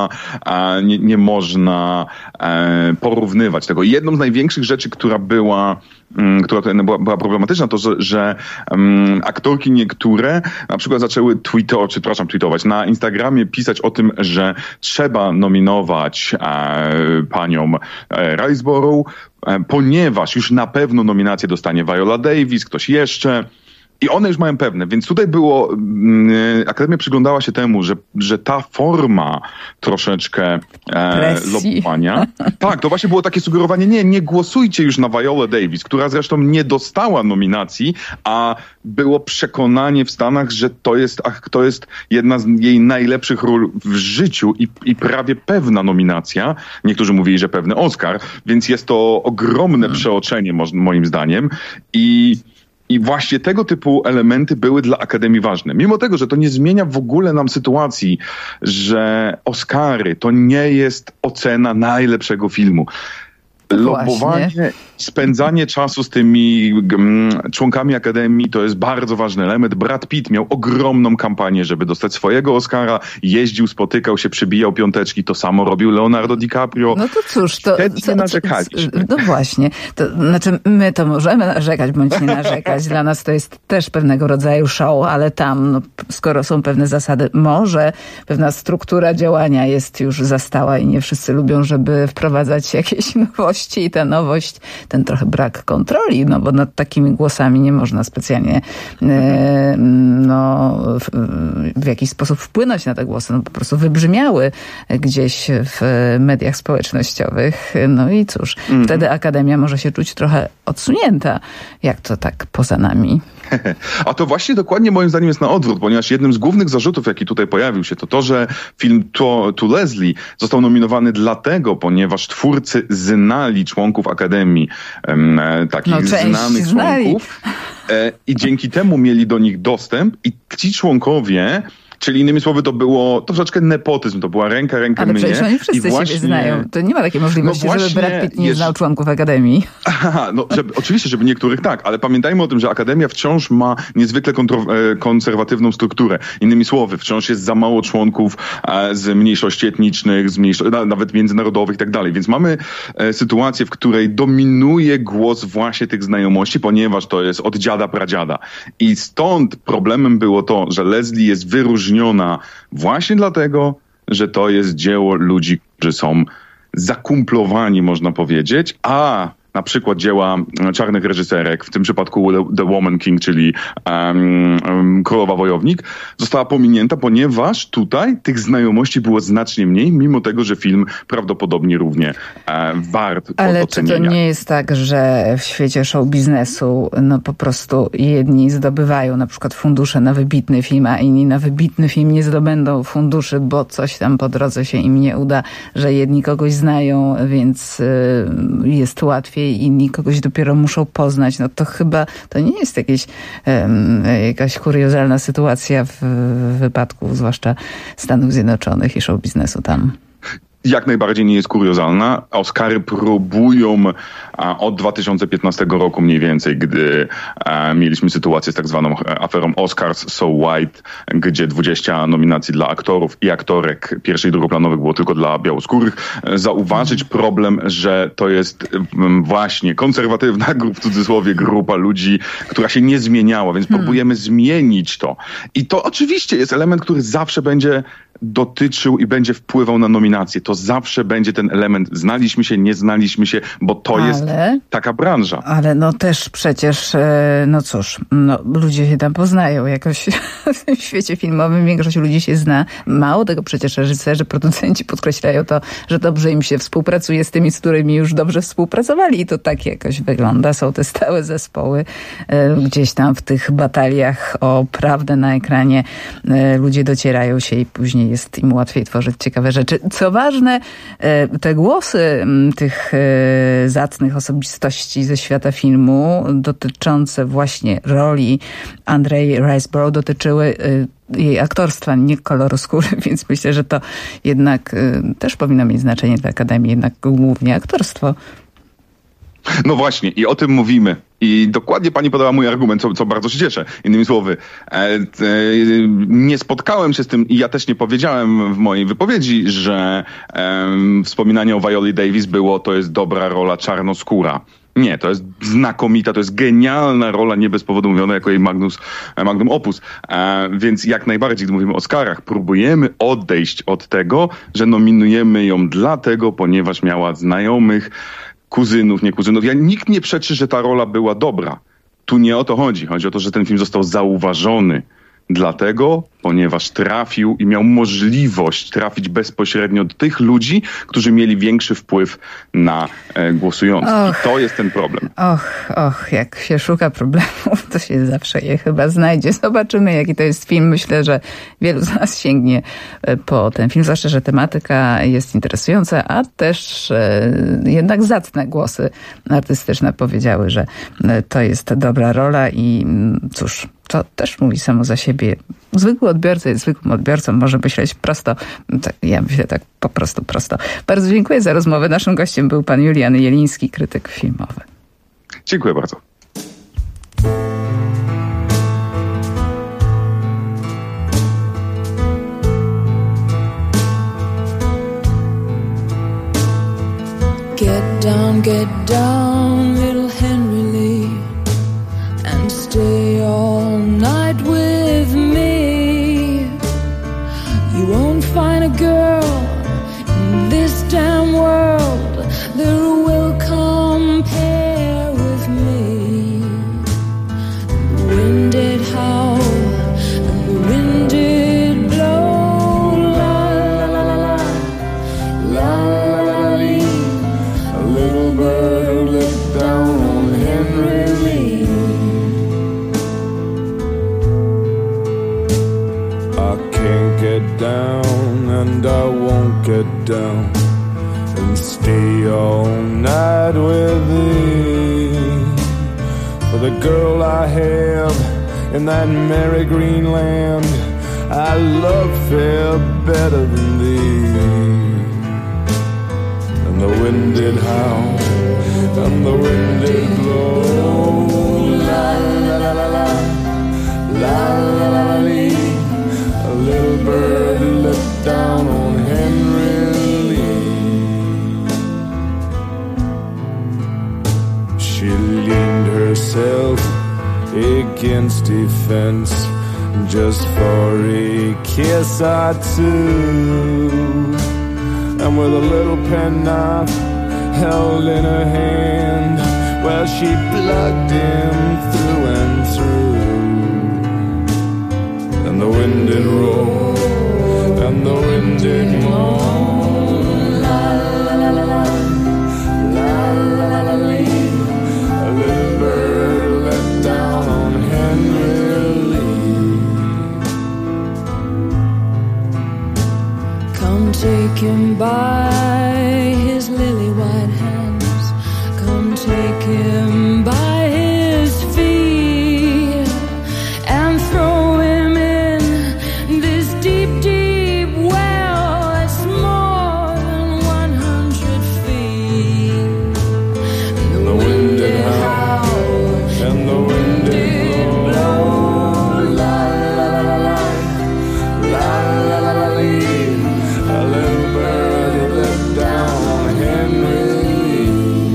S9: nie można porównywać tego. I jedną z największych rzeczy, która była problematyczna, to że aktorki niektóre na przykład zaczęły tweetować, na Instagramie pisać o tym, że trzeba nominować panią Riceborough, ponieważ już na pewno nominację dostanie Viola Davis, ktoś jeszcze. I one już mają pewne, więc tutaj było, Akademia przyglądała się temu, że ta forma troszeczkę lobbowania, tak, to właśnie było takie sugerowanie, nie głosujcie już na Viola Davis, która zresztą nie dostała nominacji, a było przekonanie w Stanach, że to jest jedna z jej najlepszych ról w życiu i prawie pewna nominacja. Niektórzy mówili, że pewny Oscar, więc jest to ogromne przeoczenie moim zdaniem I właśnie tego typu elementy były dla Akademii ważne. Mimo tego, że to nie zmienia w ogóle nam sytuacji, że Oscary to nie jest ocena najlepszego filmu. Lobowanie, spędzanie czasu z tymi członkami Akademii to jest bardzo ważny element. Brad Pitt miał ogromną kampanię, żeby dostać swojego Oscara. Jeździł, spotykał się, przybijał piąteczki. To samo robił Leonardo DiCaprio.
S3: No to cóż,
S9: Wtedy narzekaliśmy.
S3: No właśnie. Znaczy my to możemy narzekać bądź nie narzekać. Dla nas to jest też pewnego rodzaju show, ale tam, skoro są pewne zasady, może pewna struktura działania jest już zastała i nie wszyscy lubią, żeby wprowadzać jakieś nowości i ta nowość, ten trochę brak kontroli, no bo nad takimi głosami nie można specjalnie w jakiś sposób wpłynąć na te głosy. No po prostu wybrzmiały gdzieś w mediach społecznościowych. No i cóż, wtedy Akademia może się czuć trochę odsunięta. Jak to tak poza nami?
S9: A to właśnie dokładnie moim zdaniem jest na odwrót, ponieważ jednym z głównych zarzutów, jaki tutaj pojawił się, to, że film To Leslie został nominowany dlatego, ponieważ twórcy znali członków Akademii, takich znanych członków i dzięki temu mieli do nich dostęp i ci członkowie, czyli innymi słowy to było troszeczkę nepotyzm, to była ręka myje.
S3: Ale przecież oni wszyscy siebie znają. To nie ma takiej możliwości, żeby Brad Pitt nie znał członków Akademii.
S9: Aha, oczywiście, żeby niektórych tak, ale pamiętajmy o tym, że Akademia wciąż ma niezwykle konserwatywną strukturę. Innymi słowy, wciąż jest za mało członków z mniejszości etnicznych, nawet międzynarodowych i tak dalej. Więc mamy sytuację, w której dominuje głos właśnie tych znajomości, ponieważ to jest od dziada, pradziada. I stąd problemem było to, że Leslie jest wyróżniona właśnie dlatego, że to jest dzieło ludzi, którzy są zakumplowani, można powiedzieć, a na przykład dzieła czarnych reżyserek, w tym przypadku The Woman King, czyli Królowa Wojownik, została pominięta, ponieważ tutaj tych znajomości było znacznie mniej, mimo tego, że film prawdopodobnie równie wart
S3: Ale
S9: ocenienia.
S3: czy to nie jest tak, że w świecie show biznesu po prostu jedni zdobywają na przykład fundusze na wybitny film, a inni na wybitny film nie zdobędą funduszy, bo coś tam po drodze się im nie uda, że jedni kogoś znają, więc jest łatwiej, inni kogoś dopiero muszą poznać. No to chyba to nie jest jakaś kuriozalna sytuacja w wypadku zwłaszcza Stanów Zjednoczonych i show biznesu tam.
S9: Jak najbardziej nie jest kuriozalna. Oscary próbują od 2015 roku mniej więcej, gdy mieliśmy sytuację z tak zwaną aferą Oscars So White, gdzie 20 nominacji dla aktorów i aktorek pierwszych i drugoplanowych było tylko dla białoskórych. Zauważyć problem, że to jest właśnie konserwatywna, w cudzysłowie, grupa ludzi, która się nie zmieniała, więc próbujemy zmienić to. I to oczywiście jest element, który zawsze będzie dotyczył i będzie wpływał na nominacje. To zawsze będzie ten element. Znaliśmy się, nie znaliśmy się, bo to jest taka branża.
S3: Ale też przecież, ludzie się tam poznają jakoś w tym świecie filmowym. Większość ludzi się zna. Mało tego, przecież reżyserzy, producenci podkreślają to, że dobrze im się współpracuje z tymi, z którymi już dobrze współpracowali. I to tak jakoś wygląda. Są te stałe zespoły. Gdzieś tam w tych bataliach o prawdę na ekranie ludzie docierają się i później jest im łatwiej tworzyć ciekawe rzeczy. Co ważne, te głosy tych zacnych osobistości ze świata filmu dotyczące właśnie roli Andrei Riseborough dotyczyły jej aktorstwa, nie koloru skóry, więc myślę, że to jednak też powinno mieć znaczenie dla Akademii, jednak głównie aktorstwo.
S9: No właśnie, i o tym mówimy. I dokładnie pani podała mój argument, co bardzo się cieszę. Innymi słowy, nie spotkałem się z tym i ja też nie powiedziałem w mojej wypowiedzi, że wspominanie o Violi Davis to jest dobra rola czarnoskóra. Nie, to jest znakomita, to jest genialna rola, nie bez powodu mówiona jako jej magnum opus. Więc jak najbardziej, gdy mówimy o Oscarach, próbujemy odejść od tego, że nominujemy ją dlatego, ponieważ miała znajomych, kuzynów, nie kuzynów. Nikt nie przeczy, że ta rola była dobra. Tu nie o to chodzi. Chodzi o to, że ten film został zauważony. Dlatego, ponieważ trafił i miał możliwość trafić bezpośrednio do tych ludzi, którzy mieli większy wpływ na głosujących. I to jest ten problem.
S3: Jak się szuka problemów, to się zawsze je chyba znajdzie. Zobaczymy, jaki to jest film. Myślę, że wielu z nas sięgnie po ten film, zwłaszcza, że tematyka jest interesująca, a też jednak zacne głosy artystyczne powiedziały, że to jest dobra rola i cóż, to też mówi samo za siebie. Zwykły odbiorca jest zwykłym odbiorcą, może myśleć prosto. Ja myślę tak po prostu prosto. Bardzo dziękuję za rozmowę. Naszym gościem był pan Julian Jeliński, krytyk filmowy.
S9: Dziękuję bardzo.
S12: Get down, little Henry Lee, and stay all night with me. You won't find a girl in this damn world that will compare with me. The wind did howl and the wind did blow, la la la la la, la la la la. A little bird looked down on Henry Lee.
S10: I can't get down and I won't get down and stay all night with thee. For the girl I have in that merry green land, I love fair better than thee. And the wind did howl and the wind did blow, la la la la la, la la la la lee. A little bird looked down on Henry Lee. She leaned herself against a fence just for a kiss or two, and with a little penknife held in her hand. Well, she plugged him through and through. And the wind did roll, and the wind did moan. La la la la la, la la la la la. A little bird let down on Henry Lee.
S12: Come take him by his lily white hands. Come take him by his feet and throw him in this deep, deep well that's more than 100 feet. And the wind did howl,
S10: and the wind did blow.
S12: La la la la la, la la la la.
S10: A little bird let down on Henry Lee.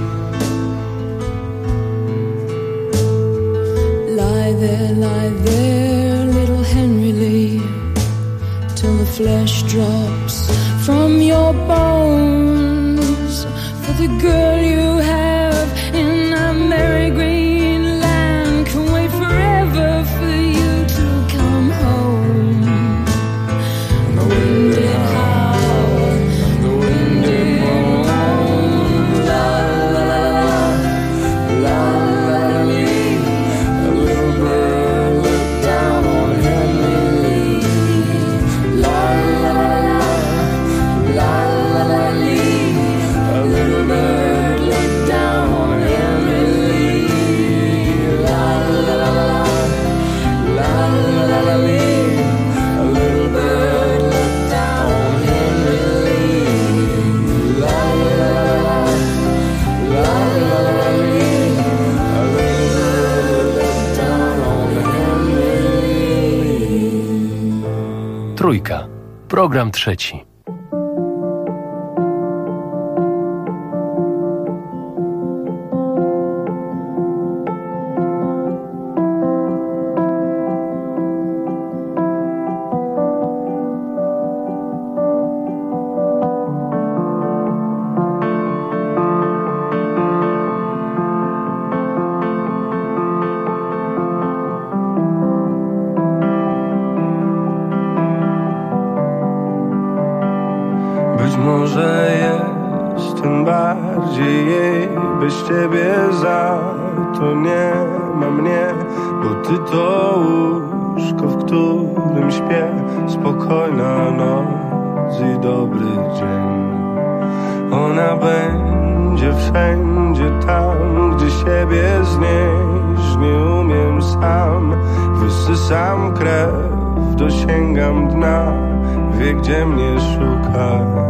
S12: Lie there, little Henry Lee, till the flesh drops from your bones. For the girl you have in that merry green land can wait forever for you to come home.
S10: And the wind did howl, and the wind did moan.
S12: La la la la,
S10: La la la lee. A little bird let down on Henry Lee. La la la la, la la la lee. A little bird let down on Henry Lee. La la la la, la la la lee. A little bird let down on Henry Lee. La la la la, la la la lee. A little bird let down on Henry Lee.
S4: Trójka. Program trzeci.
S10: Być może jestem bardziej jej, bez ciebie za to nie ma mnie, bo ty to łóżko, w którym śpię, spokojna noc i dobry dzień. Ona będzie wszędzie tam, gdzie siebie znieść nie umiem sam. Wysysam krew, dosięgam dna, wie gdzie mnie szukać.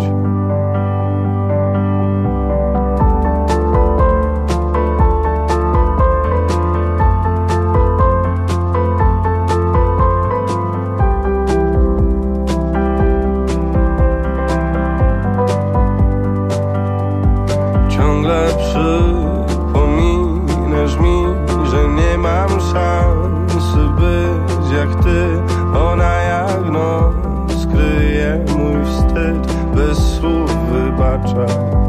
S10: Ciągle przypominasz mi, że nie mam szansy być jak ty. Ona jak noc kryje mój wstyd, bez słów wybacza.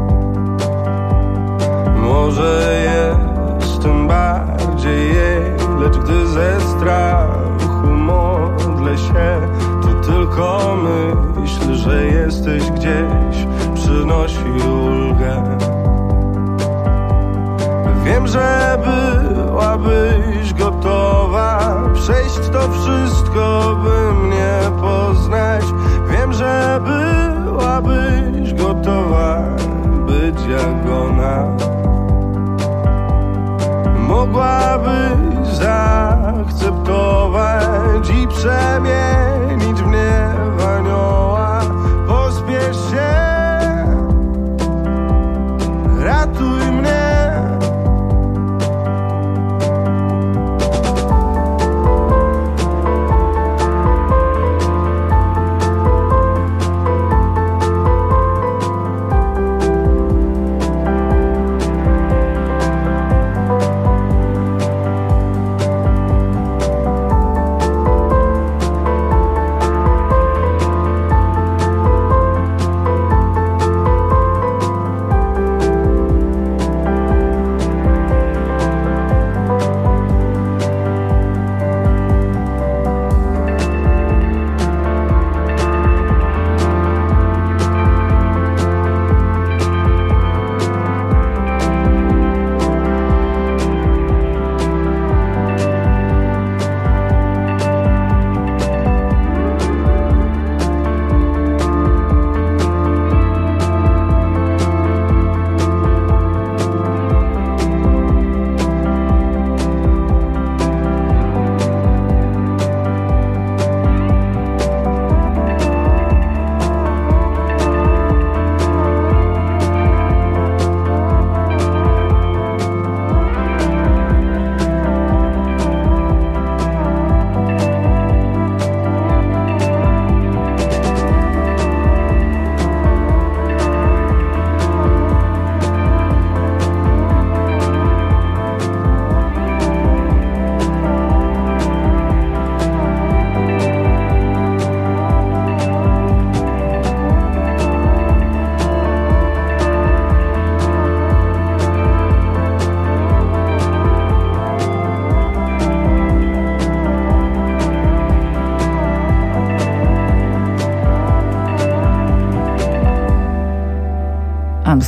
S10: Może jestem bardziej jej, lecz gdy ze strachu modlę się, to tylko myśl, że jesteś gdzieś, przynosi ulgę. Wiem, że byłabyś gotowa przejść to wszystko, by mnie poznać. Wiem, że byłabyś gotowa być jak ona. Mogłabyś zaakceptować i przemienić mnie w anioła. Pospiesz się, ratuj mnie.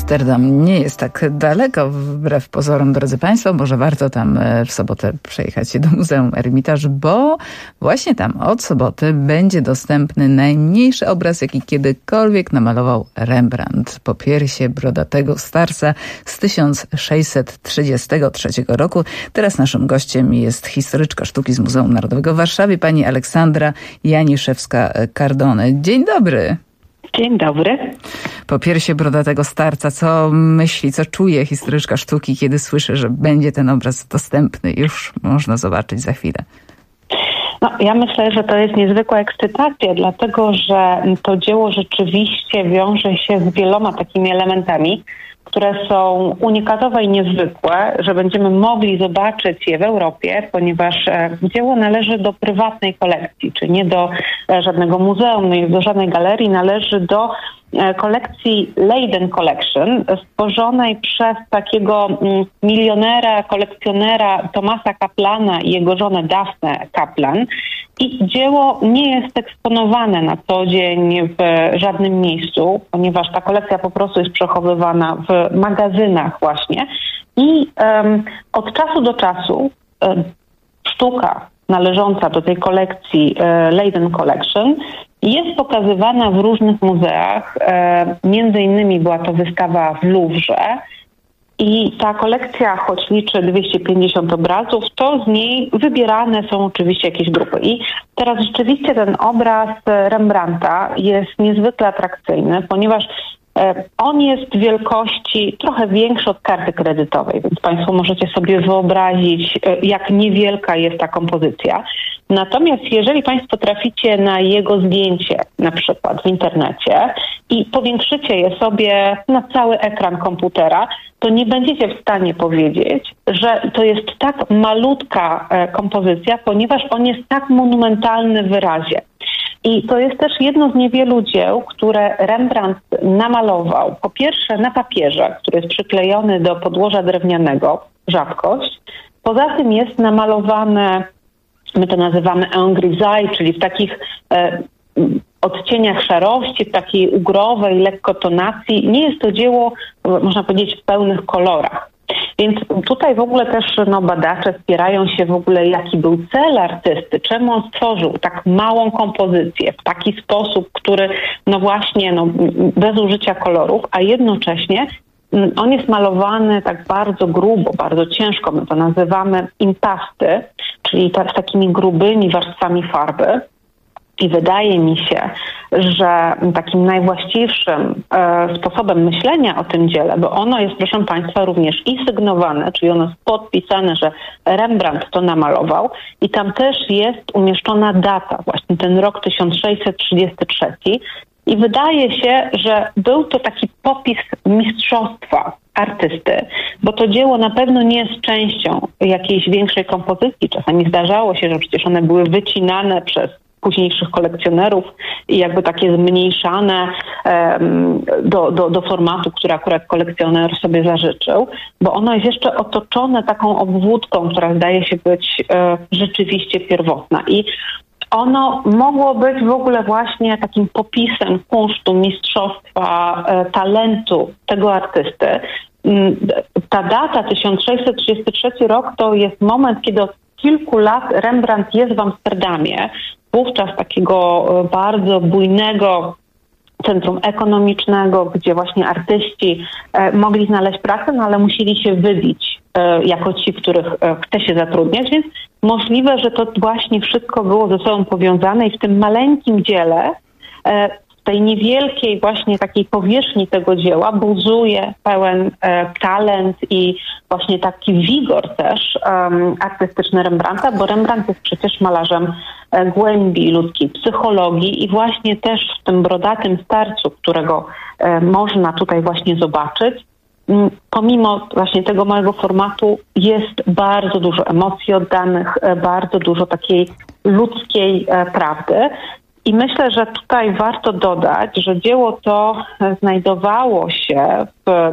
S3: Amsterdam nie jest tak daleko, wbrew pozorom, drodzy Państwo. Może warto tam w sobotę przejechać się do Muzeum Ermitaż, bo właśnie tam od soboty będzie dostępny najmniejszy obraz, jaki kiedykolwiek namalował Rembrandt. Popiersie brodatego starca z 1633 roku. Teraz naszym gościem jest historyczka sztuki z Muzeum Narodowego w Warszawie, pani Aleksandra Janiszewska-Cardone. Dzień dobry.
S13: Dzień dobry.
S3: Popiersie brodatego starca. Co myśli, co czuje historyczka sztuki, kiedy słyszy, że będzie ten obraz dostępny? Już można zobaczyć za chwilę.
S13: No, ja myślę, że to jest niezwykła ekscytacja, dlatego że to dzieło rzeczywiście wiąże się z wieloma takimi elementami, które są unikatowe i niezwykłe, że będziemy mogli zobaczyć je w Europie, ponieważ dzieło należy do prywatnej kolekcji, czy nie do żadnego muzeum, nie do żadnej galerii, należy do kolekcji Leiden Collection, stworzonej przez takiego milionera, kolekcjonera Thomasa Kaplana i jego żonę Daphne Kaplan. I dzieło nie jest eksponowane na co dzień w żadnym miejscu, ponieważ ta kolekcja po prostu jest przechowywana w magazynach właśnie. I od czasu do czasu sztuka należąca do tej kolekcji Leiden Collection jest pokazywana w różnych muzeach. Między innymi była to wystawa w Louvre. I ta kolekcja, choć liczy 250 obrazów, to z niej wybierane są oczywiście jakieś grupy. I teraz rzeczywiście ten obraz Rembrandta jest niezwykle atrakcyjny, ponieważ on jest wielkości trochę większy od karty kredytowej, więc Państwo możecie sobie wyobrazić, jak niewielka jest ta kompozycja. Natomiast jeżeli Państwo traficie na jego zdjęcie, na przykład w internecie, i powiększycie je sobie na cały ekran komputera, to nie będziecie w stanie powiedzieć, że to jest tak malutka kompozycja, ponieważ on jest tak monumentalny w wyrazie. I to jest też jedno z niewielu dzieł, które Rembrandt namalował. Po pierwsze na papierze, który jest przyklejony do podłoża drewnianego, rzadkość. Poza tym jest namalowane, my to nazywamy en grisaille, czyli w takich odcieniach szarości, w takiej ugrowej lekkotonacji. Nie jest to dzieło, można powiedzieć, w pełnych kolorach. Więc tutaj w ogóle też badacze spierają się w ogóle, jaki był cel artysty, czemu on stworzył tak małą kompozycję w taki sposób, który bez użycia kolorów, a jednocześnie on jest malowany tak bardzo grubo, bardzo ciężko. My to nazywamy impasty, czyli z takimi grubymi warstwami farby. I wydaje mi się, że takim najwłaściwszym sposobem myślenia o tym dziele, bo ono jest, proszę Państwa, również i sygnowane, czyli ono jest podpisane, że Rembrandt to namalował i tam też jest umieszczona data, właśnie ten rok 1633. I wydaje się, że był to taki popis mistrzostwa artysty, bo to dzieło na pewno nie jest częścią jakiejś większej kompozycji. Czasami zdarzało się, że przecież one były wycinane przez późniejszych kolekcjonerów i jakby takie zmniejszane do formatu, który akurat kolekcjoner sobie zażyczył, bo ono jest jeszcze otoczone taką obwódką, która zdaje się być rzeczywiście pierwotna. I ono mogło być w ogóle właśnie takim popisem kunsztu, mistrzostwa, talentu tego artysty. Ta data, 1633 rok, to jest moment, kiedy od kilku lat Rembrandt jest w Amsterdamie, wówczas takiego bardzo bujnego centrum ekonomicznego, gdzie właśnie artyści mogli znaleźć pracę, no ale musieli się wybić jako ci, których chce się zatrudniać, więc możliwe, że to właśnie wszystko było ze sobą powiązane i w tym maleńkim dziele, w tej niewielkiej właśnie takiej powierzchni tego dzieła buzuje pełen talent i właśnie taki wigor też artystyczny Rembrandta, bo Rembrandt jest przecież malarzem głębi ludzkiej psychologii i właśnie też w tym brodatym starcu, którego można tutaj właśnie zobaczyć, pomimo właśnie tego małego formatu jest bardzo dużo emocji oddanych, bardzo dużo takiej ludzkiej prawdy. I myślę, że tutaj warto dodać, że dzieło to znajdowało się w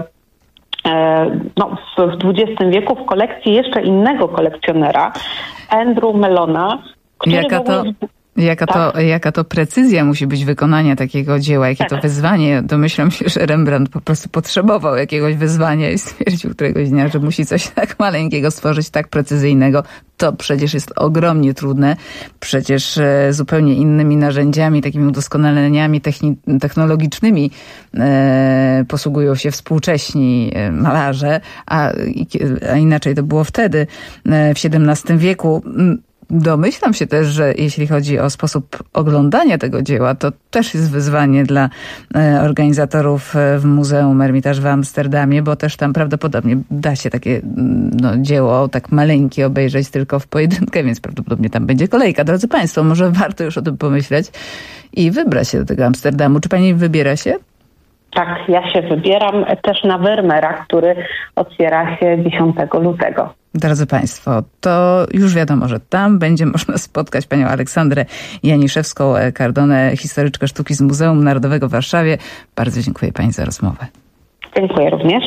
S13: XX wieku w kolekcji jeszcze innego kolekcjonera, Andrew Mellona, który
S3: Jaka to precyzja musi być wykonania takiego dzieła, jakie to wyzwanie. Domyślam się, że Rembrandt po prostu potrzebował jakiegoś wyzwania i stwierdził któregoś dnia, że musi coś tak maleńkiego stworzyć, tak precyzyjnego. To przecież jest ogromnie trudne. Przecież zupełnie innymi narzędziami, takimi udoskonaleniami technologicznymi posługują się współcześni malarze, a inaczej to było wtedy, w XVII wieku. Domyślam się też, że jeśli chodzi o sposób oglądania tego dzieła, to też jest wyzwanie dla organizatorów w Muzeum Ermitage w Amsterdamie, bo też tam prawdopodobnie da się takie dzieło tak maleńkie obejrzeć tylko w pojedynkę, więc prawdopodobnie tam będzie kolejka. Drodzy Państwo, może warto już o tym pomyśleć i wybrać się do tego Amsterdamu. Czy Pani wybiera się?
S13: Tak, ja się wybieram też na Vermeera, który otwiera się 10 lutego.
S3: Drodzy Państwo, to już wiadomo, że tam będzie można spotkać panią Aleksandrę Janiszewską-Cardone, historyczkę sztuki z Muzeum Narodowego w Warszawie. Bardzo dziękuję Pani za rozmowę.
S13: Dziękuję również.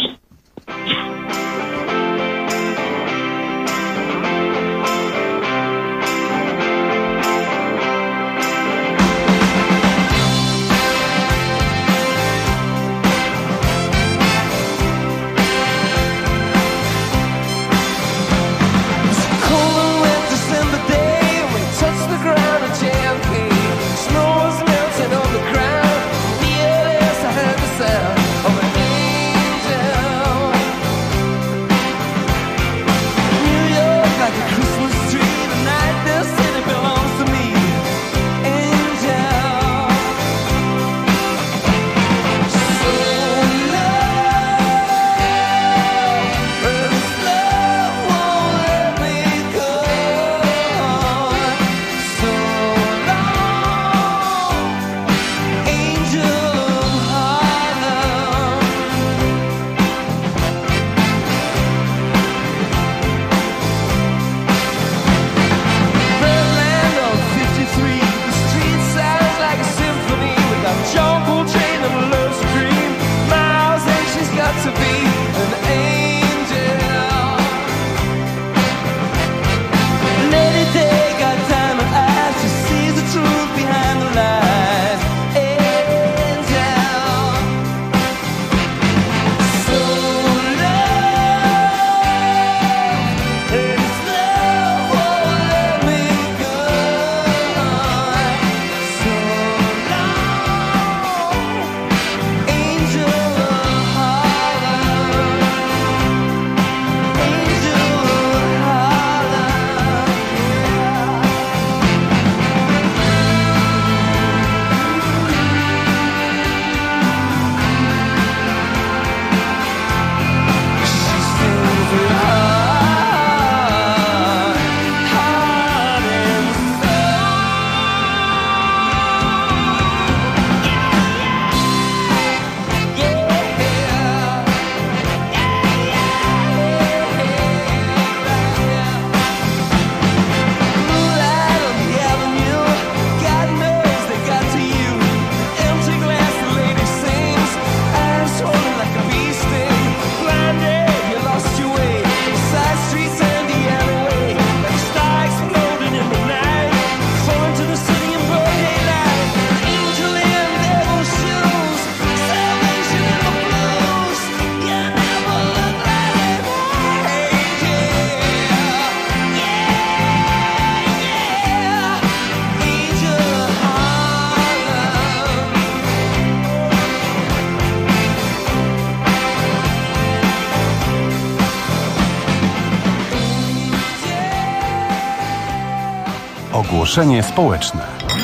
S6: Ogłoszenie społeczne.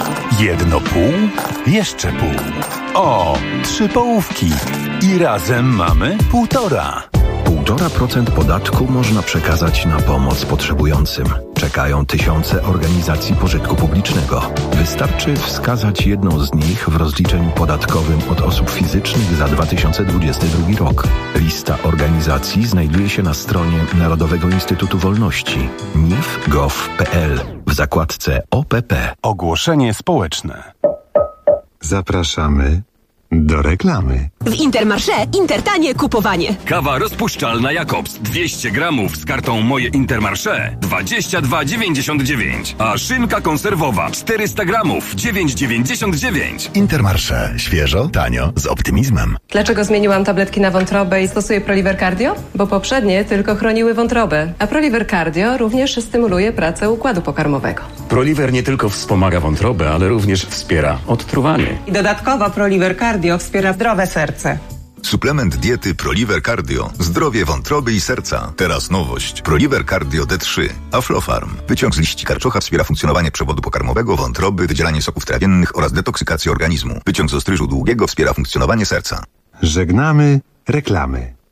S6: Jedno pół, jeszcze pół. O, 3 połówki. I razem mamy 1,5.
S2: 1,5% podatku można przekazać na pomoc potrzebującym. Czekają tysiące organizacji pożytku publicznego. Wystarczy wskazać jedną z nich w rozliczeniu podatkowym od osób fizycznych za 2022 rok. Lista organizacji znajduje się na stronie Narodowego Instytutu Wolności nif.gov.pl w zakładce OPP.
S6: Ogłoszenie społeczne.
S14: Zapraszamy
S2: do reklamy.
S14: W Intermarché Intertanie kupowanie.
S16: Kawa rozpuszczalna Jakobs 200 gramów z kartą Moje Intermarché 22,99. A szynka konserwowa 400 gramów 9,99.
S1: Intermarché. Świeżo, tanio, z optymizmem.
S23: Dlaczego zmieniłam tabletki na wątrobę i stosuję Proliver Cardio? Bo poprzednie tylko chroniły wątrobę, a Proliver Cardio również stymuluje pracę układu pokarmowego.
S24: Proliver nie tylko wspomaga wątrobę, ale również wspiera odtruwanie.
S25: I dodatkowo Proliver Cardio wspiera zdrowe serce.
S26: Suplement diety Proliver Cardio. Zdrowie wątroby i serca. Teraz nowość. Proliver Cardio D3. Aflofarm. Wyciąg z liści karczocha wspiera funkcjonowanie przewodu pokarmowego, wątroby, wydzielanie soków trawiennych oraz detoksykację organizmu. Wyciąg z ostryżu długiego wspiera funkcjonowanie serca.
S2: Żegnamy reklamy.